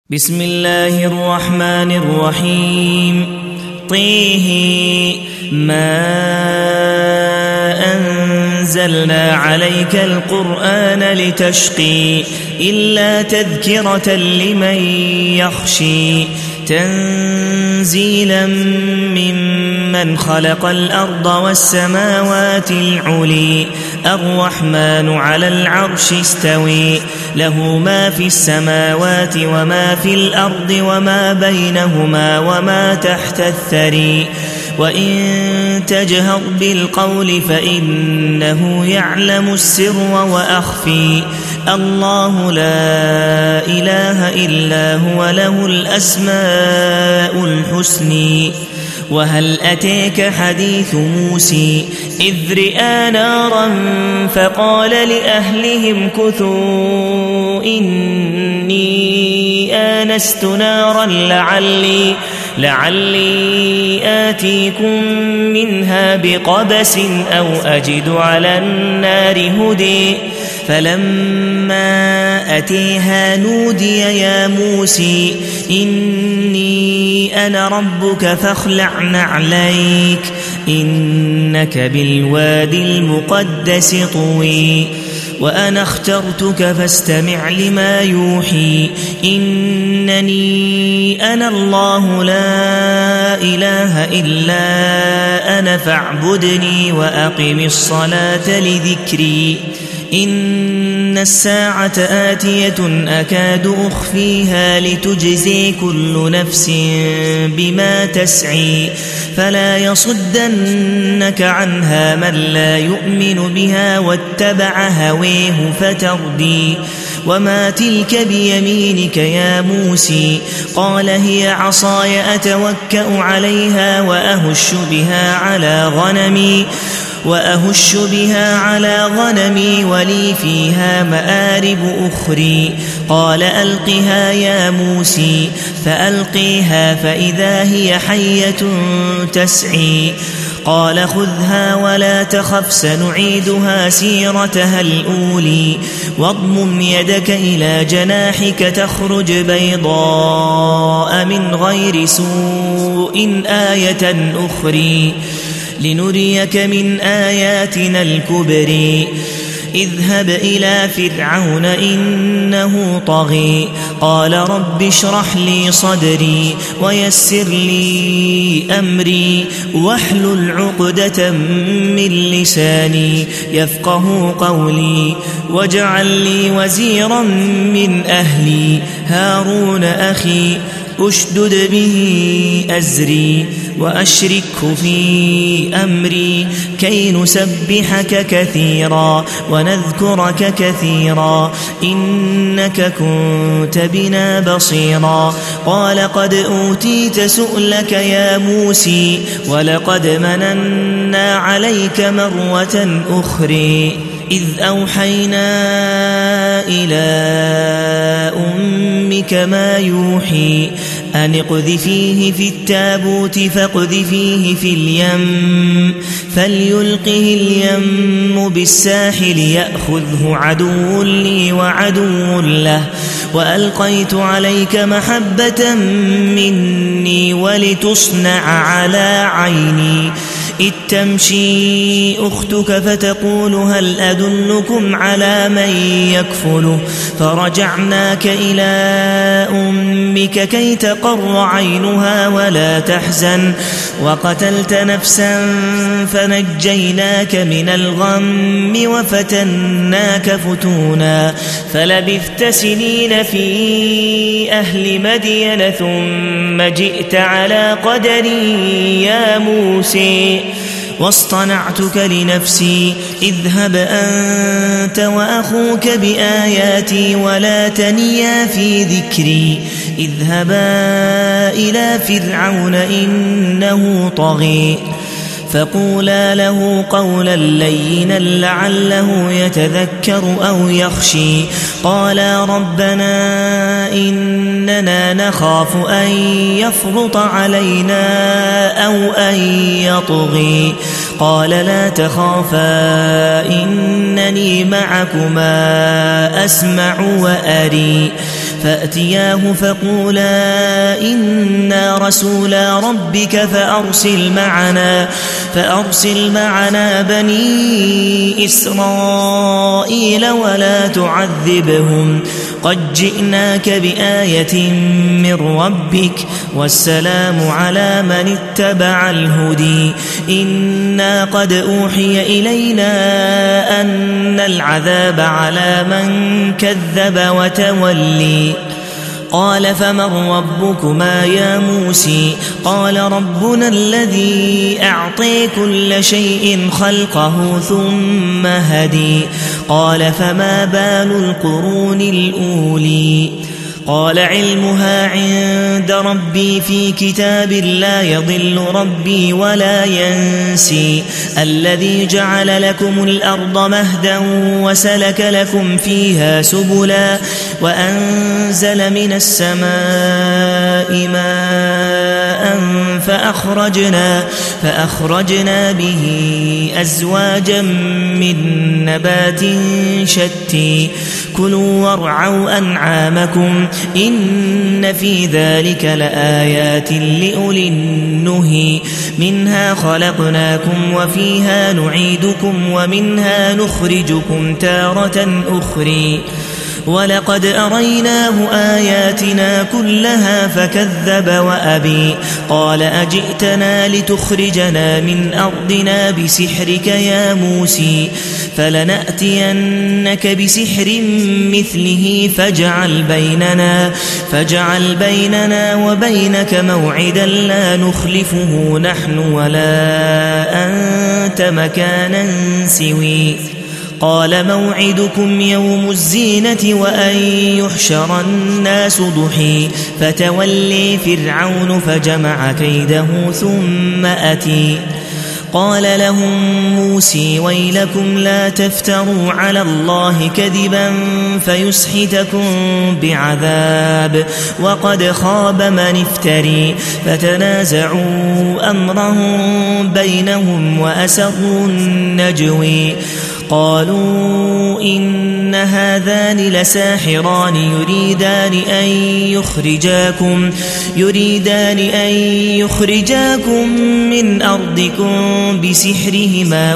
بسم الله الرحمن الرحيم طه ما أنزلنا عليك القرآن لتشقي إلا تذكرة لمن يخشي تنزيلا ممن خلق الأرض والسماوات العلي الرحمن على العرش استوي له ما في السماوات وما في الأرض وما بينهما وما تحت الثري وإن تجهر بالقول فإنه يعلم السر وأخفي الله لا إله إلا هو له الأسماء الحسنى وهل أتيك حديث موسى إذ رئا نارا فقال لأهلهم كثوا إني آنست نارا لعلي آتيكم منها بقبس أو أجد على النار هدي فلما أتيها نودي يا موسى إني أنا ربك فاخلع نعليك إنك بالوادي المقدس طوي وأنا اخترتك فاستمع لما يوحي إنني أنا الله لا إله إلا أنا فاعبدني وأقم الصلاة لذكري إن الساعة آتية أكاد أخفيها لتجزي كل نفس بما تسعي فلا يصدنك عنها من لا يؤمن بها واتبع هويه فتردي وما تلك بيمينك يا موسى قال هي عصاي أتوكأ عليها وأهش بها على غنمي ولي فيها مآرب أخرى قال ألقها يا موسى فألقيها فإذا هي حية تسعي قال خذها ولا تخف سنعيدها سيرتها الأولى واضمم يدك إلى جناحك تخرج بيضاء من غير سوء آية أخرى لنريك من آياتنا الكبرى اذهب إلى فرعون إنه طغى قال رب اشرح لي صدري ويسر لي أمري واحلل عقدة من لساني يفقه قولي واجعل لي وزيرا من أهلي هارون أخي أشدد به أزري وأشركه في أمري كي نسبحك كثيرا ونذكرك كثيرا إنك كنت بنا بصيرا قال قد أوتيت سؤلك يا موسى ولقد مننا عليك مرة أخرى إذ أوحينا إلى أمك ما يوحي أن اقذفيه في التابوت فاقذفيه في اليم فليلقه اليم بالساحل يأخذه عدو لي وعدو له وألقيت عليك محبة مني ولتصنع على عيني إذ تمشي أختك فتقول هل أدلكم على من يكفله فرجعناك إلى أمك كي تقر عينها ولا تحزن وقتلت نفسا فنجيناك من الغم وفتناك فتونا فلبثت سنين في أهل مدين ثم جئت على قدري يا موسى واصطنعتك لنفسي اذهب أنت وأخوك بآياتي ولا تنيا في ذكري اذهبا إلى فرعون إنه طغى فقولا له قولا لينا لعله يتذكر أو يخشي قالا ربنا إننا نخاف أن يفرط علينا أو أن يطغي قال لا تخافا إنني معكما أسمع وأري فأتياه فقولا إنا رسولا ربك فأرسل معنا بني إسرائيل ولا تعذبهم قد جئناك بآية من ربك والسلام على من اتبع الهدي إنا قد أوحي إلينا أن العذاب على من كذب وتولي قال فمن ربكما يا موسى قال ربنا الذي أعطي كل شيء خلقه ثم هدي قال فما بال القرون الأولي قال علمها عند ربي في كتاب لا يضل ربي ولا ينسي الذي جعل لكم الأرض مهدا وسلك لكم فيها سبلا وأنزل من السماء ماء فأخرجنا به أزواجا من نبات شتى كلوا وارعوا أنعامكم إن في ذلك لآيات لأولي النهي منها خلقناكم وفيها نعيدكم ومنها نخرجكم تارة أخرى ولقد أريناه آياتنا كلها فكذب وأبي قال أجئتنا لتخرجنا من أرضنا بسحرك يا موسى فلنأتينك بسحر مثله فاجعل بيننا وبينك موعدا لا نخلفه نحن ولا أنت مكانا سوي قال موعدكم يوم الزينة وأن يحشر الناس ضحى فتولي فرعون فجمع كيده ثم أتي قال لهم موسى ويلكم لا تفتروا على الله كذبا فيسحتكم بعذاب وقد خاب من افتري فتنازعوا أمرهم بينهم وأسروا النجوي قالوا إن هذان لساحران يريدان أن يخرجاكم من أرضكم بسحرهما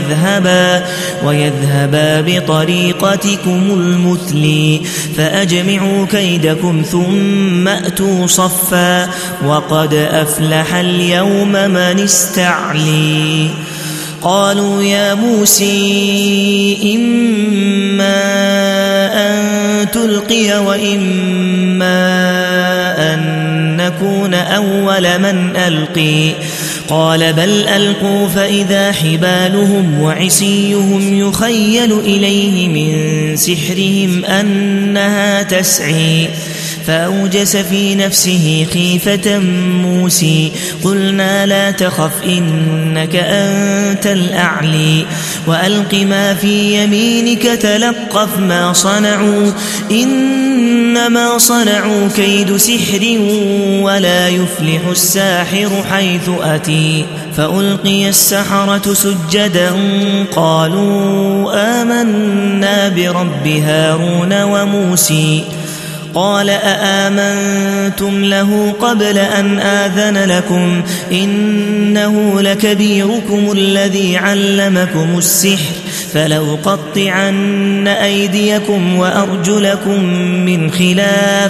ويذهبا بطريقتكم المثلي فأجمعوا كيدكم ثم أتوا صفا وقد أفلح اليوم من استعلي قالوا يا موسى إما أن تلقي وإما أن نكون أول من ألقي قال بل ألقوا فإذا حبالهم وعصيهم يخيل إليه من سحرهم أنها تسعي فأوجس في نفسه خيفة موسى قلنا لا تخف إنك أنت الأعلي وألق ما في يمينك تلقف ما صنعوا إنما صنعوا كيد سحر ولا يفلح الساحر حيث أتي فألقي السحرة سجدا قالوا آمنا برب هارون وموسى قال أآمنتم له قبل أن آذن لكم إنه لكبيركم الذي علمكم السحر فلأقطعن أيديكم وأرجلكم من خلاف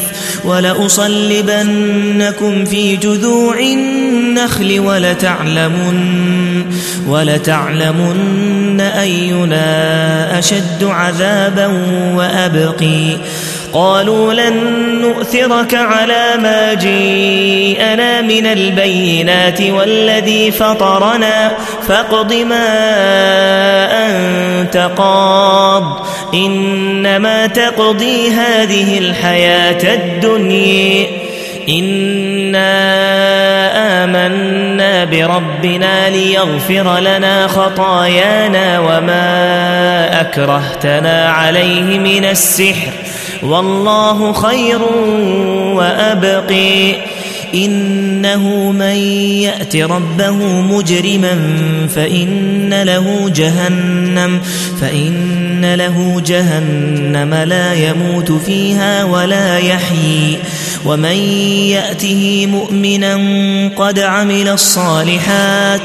ولأصلبنكم في جذوع النخل ولتعلمن أينا أشد عذابا وأبقي قالوا لن نؤثرك على ما جيءنا من البينات والذي فطرنا فاقض ما أنت قاض إنما تقضي هذه الحياة الدنيا إنا آمنا بربنا ليغفر لنا خطايانا وما أكرهتنا عليه من السحر والله خير وأبقي إنه من يأت ربه مجرما فإن له جهنم لا يموت فيها ولا يحيي ومن يأته مؤمنا قد عمل الصالحات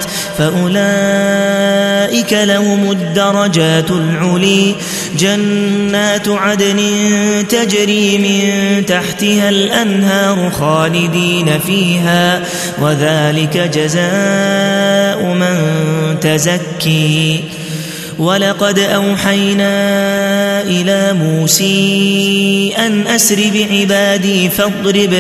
فأولئك لهم الدرجات العلي جنات عدن تجري من تحتها الأنهار خالدين فيها وذلك جزاء من تزكي ولقد أوحينا إلى موسى أن أسر بعبادي فاضرب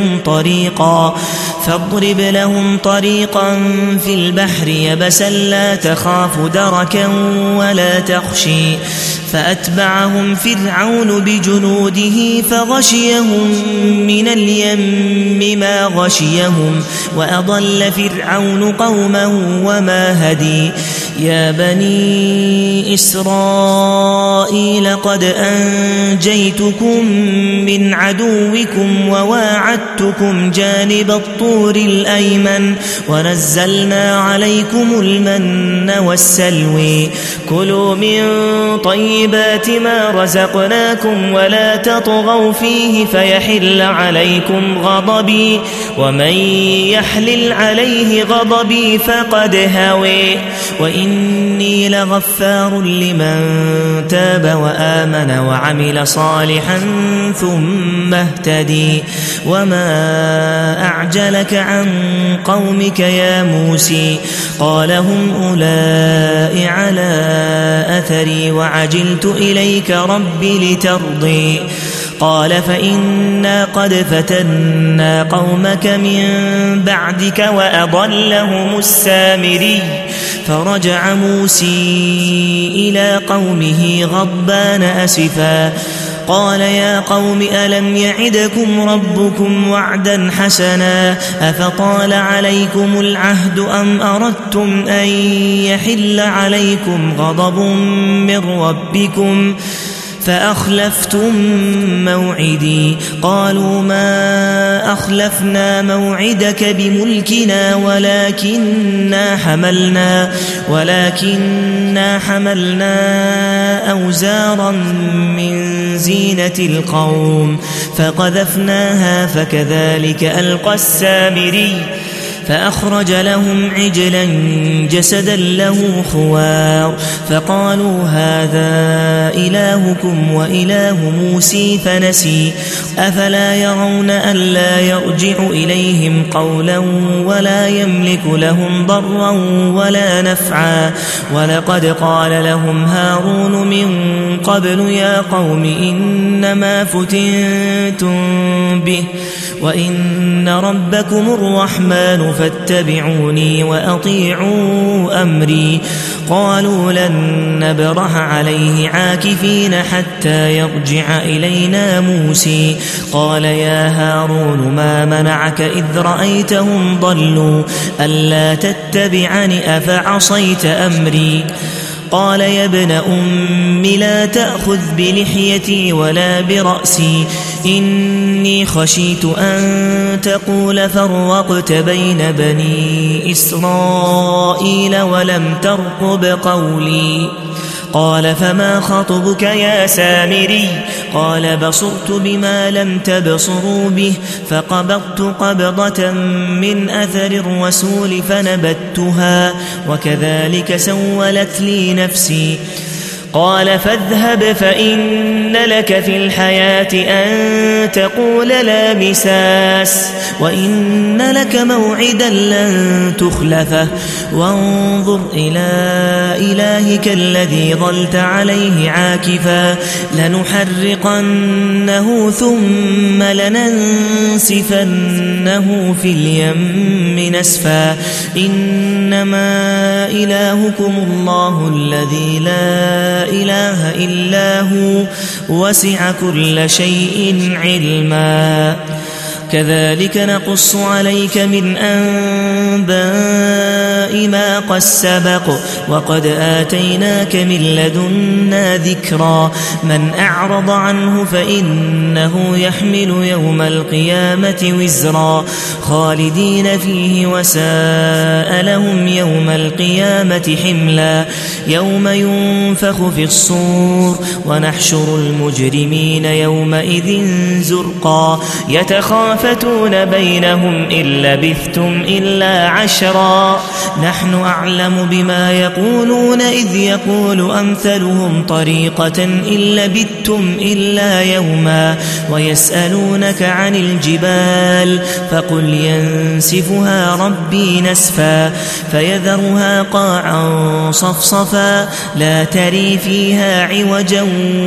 لهم طريقا في البحر يبسا لا تخاف دركا ولا تخشي فأتبعهم فرعون بجنوده فغشيهم من اليم ما غشيهم وأضل فرعون قومه وما هدي يا بني إسرائيل قد أنجيتكم من عدوكم وواعدتكم جانب الطور الأيمن ونزلنا عليكم المن والسلوى كلوا من طيبات ما رزقناكم ولا تطغوا فيه فيحل عليكم غضبي ومن يحلل عليه غضبي فقد هوى وإني لغفار لمن تاب وآمن وعمل صالحا ثم اهتدي وما أعجلك عن قومك يا موسى قال هم أولئك على أثري وعجلت إليك رب لترضي قال فإنا قد فتنا قومك من بعدك وأضلهم السامري فرجع موسى إلى قومه غضبان أسفا قال يا قوم ألم يعدكم ربكم وعدا حسنا أفطال عليكم العهد أم أردتم أن يحل عليكم غضب من ربكم فأخلفتم موعدي قالوا ما أخلفنا موعدك بملكنا ولكننا حملنا أوزارا من زينة القوم فقذفناها فكذلك ألقى السامري فأخرج لهم عجلا جسدا له خوار فقالوا هذا إلهكم وإله موسى فنسي أفلا يرون ألا يرجع إليهم قولا ولا يملك لهم ضرا ولا نفعا ولقد قال لهم هارون من قبل يا قوم إنما فتنتم به وإن ربكم الرحمن فاتبعوني وأطيعوا أمري قالوا لن نبرح عليه عاكفين حتى يرجع إلينا موسى قال يا هارون ما منعك إذ رأيتهم ضلوا ألا تتبعني أفعصيت أمري قال يا ابن أم لا تأخذ بلحيتي ولا برأسي إني خشيت أن تقول فرقت بين بني إسرائيل ولم ترقب قولي قال فما خطبك يا سامري قال بصرت بما لم تبصروا به فقبضت قبضة من أثر الرسول فنبتها وكذلك سولت لي نفسي قال فاذهب فإن لك في الحياة أن تقول لا مساس وإن لك موعدا لن تخلفه وانظر إلى إلهك الذي ظلت عليه عاكفا لنحرقنه ثم لننسفنه في اليم نسفا إنما إلهكم الله الذي لا إله إلا هو وسع كل شيء علما كذلك نقص عليك من أنباء ما قد سبق وقد آتيناك من لدنا ذكرا من أعرض عنه فإنه يحمل يوم القيامة وزرا خالدين فيه وساء لهم يوم القيامة حملا يوم ينفخ في الصور ونحشر المجرمين يومئذ زرقا يتخافتون بينهم إن لبثتم إلا عشرا نحن أعلم بما يقولون إذ يقول أمثلهم طريقة إن لبثتم إلا يوما ويسألونك عن الجبال فقل ينسفها ربي نسفا فيذرها قاعا صفصفا لا تري فيها عوجا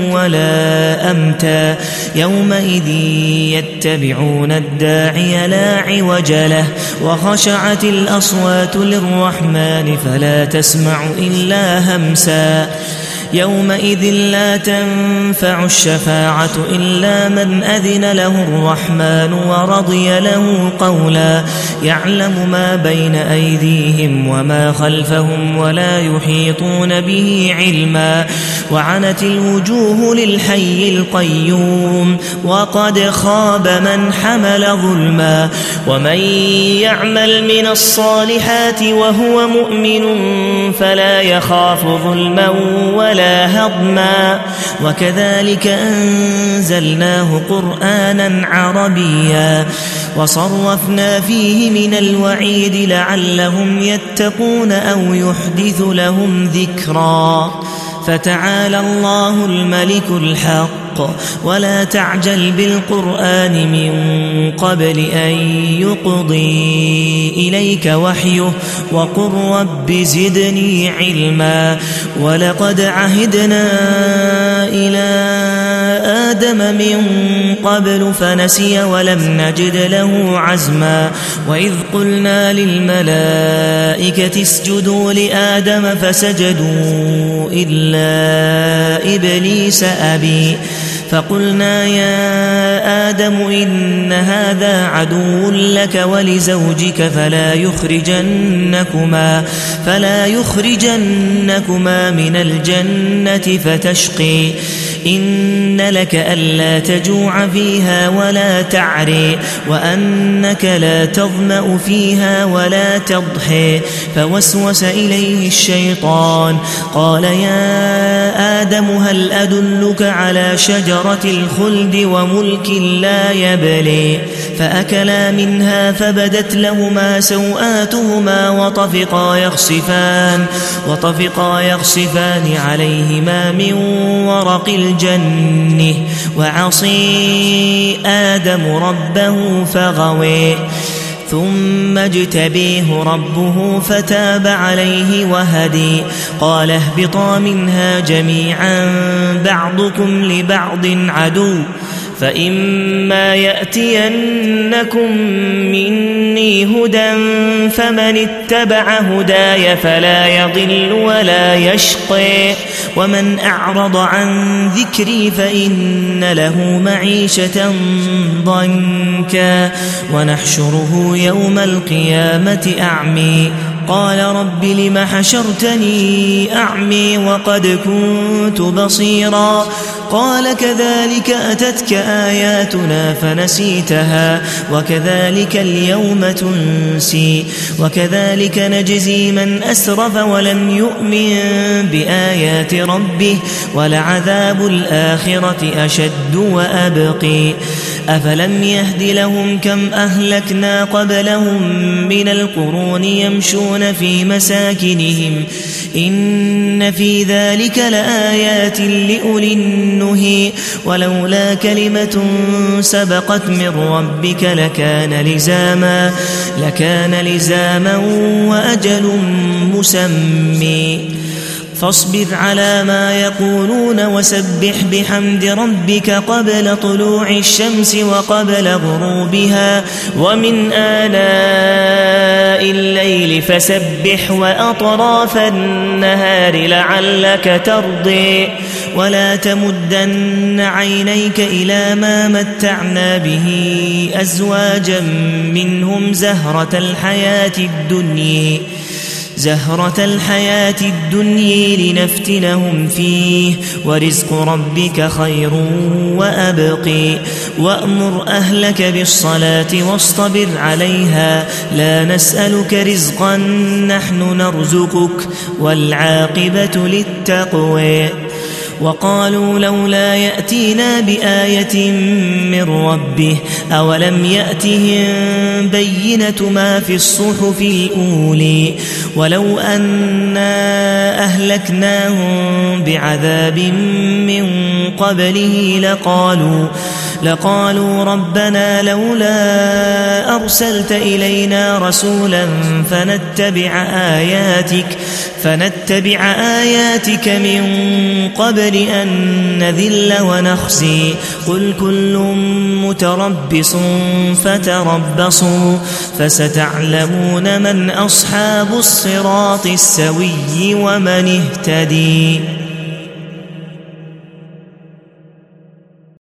ولا أمتا يومئذ يتبعون الداعي لا عوج له وخشعت الأصوات للرحمن فلا تسمع إلا همسا يومئذ لا تنفع الشفاعة إلا من أذن له الرحمن ورضي له قولا يعلم ما بين أيديهم وما خلفهم ولا يحيطون به علما وعنت الوجوه للحي القيوم وقد خاب من حمل ظلما ومن يعمل من الصالحات وهو مؤمن فلا يخاف ظلما ولا هضما وكذلك أنزلناه قرآنا عربيا وصرفنا فيه من الوعيد لعلهم يتقون أو يحدث لهم ذكرا فتعالى الله الملك الحق ولا تعجل بالقرآن من قبل أن يقضي إليك وحيه وقل رب زدني علما ولقد عهدنا إلى آدم من قبل فنسي ولم نجد له عزما وإذ قلنا للملائكة اسجدوا لآدم فسجدوا إلا إبليس أبي فقلنا يا آدم إن هذا عدو لك ولزوجك فلا يخرجنكما من الجنة فتشقي إن لك ألا تجوع فيها ولا تعري وأنك لا تظمأ فيها ولا تضحي فوسوس إليه الشيطان قال يا آدم هل أدلك على شجرة الخلد وملك لا يبلي فأكلا منها فبدت لهما سوآتهما وطفقا يخصفان عليهما من ورق الجنة وعصي آدم ربه فغوي ثم اجتبيه ربه فتاب عليه وهدي قال اهبطا منها جميعا بعضكم لبعض عدو فإما يأتينكم مني هدى فمن اتبع هداي فلا يضل ولا يشقى ومن أعرض عن ذكري فإن له معيشة ضنكا ونحشره يوم القيامة أعمي قال رب لم حشرتني أعمي وقد كنت بصيرا قال كذلك أتتك آياتنا فنسيتها وكذلك اليوم تنسي وكذلك نجزي من أسرف ولم يؤمن بآيات ربه ولعذاب الآخرة أشد وأبقي أفلم يهد لهم كم أهلكنا قبلهم من القرون يمشون في مساكنهم إن في ذلك لآيات لأولي النهي ولولا كلمة سبقت من ربك لكان لزاما وأجل مسمي فاصبر على ما يقولون وسبح بحمد ربك قبل طلوع الشمس وقبل غروبها ومن آناء الليل فسبح وأطراف النهار لعلك ترضي ولا تمدن عينيك إلى ما متعنا به أزواجا منهم زهرة الحياة الدنيا لنفتنهم فيه ورزق ربك خير وأبقي وأمر أهلك بالصلاة واصطبر عليها لا نسألك رزقا نحن نرزقك والعاقبة للتقوى وقالوا لولا يأتينا بآية من ربه أولم يأتهم بينة ما في الصحف الأولي ولو أنا أهلكناهم بعذاب من قبله لقالوا ربنا لولا أرسلت إلينا رسولا فنتبع آياتك من قبل أن نذل ونخزي قل كل متربص فتربصوا فستعلمون من أصحاب الصراط السوي ومن اهتدي.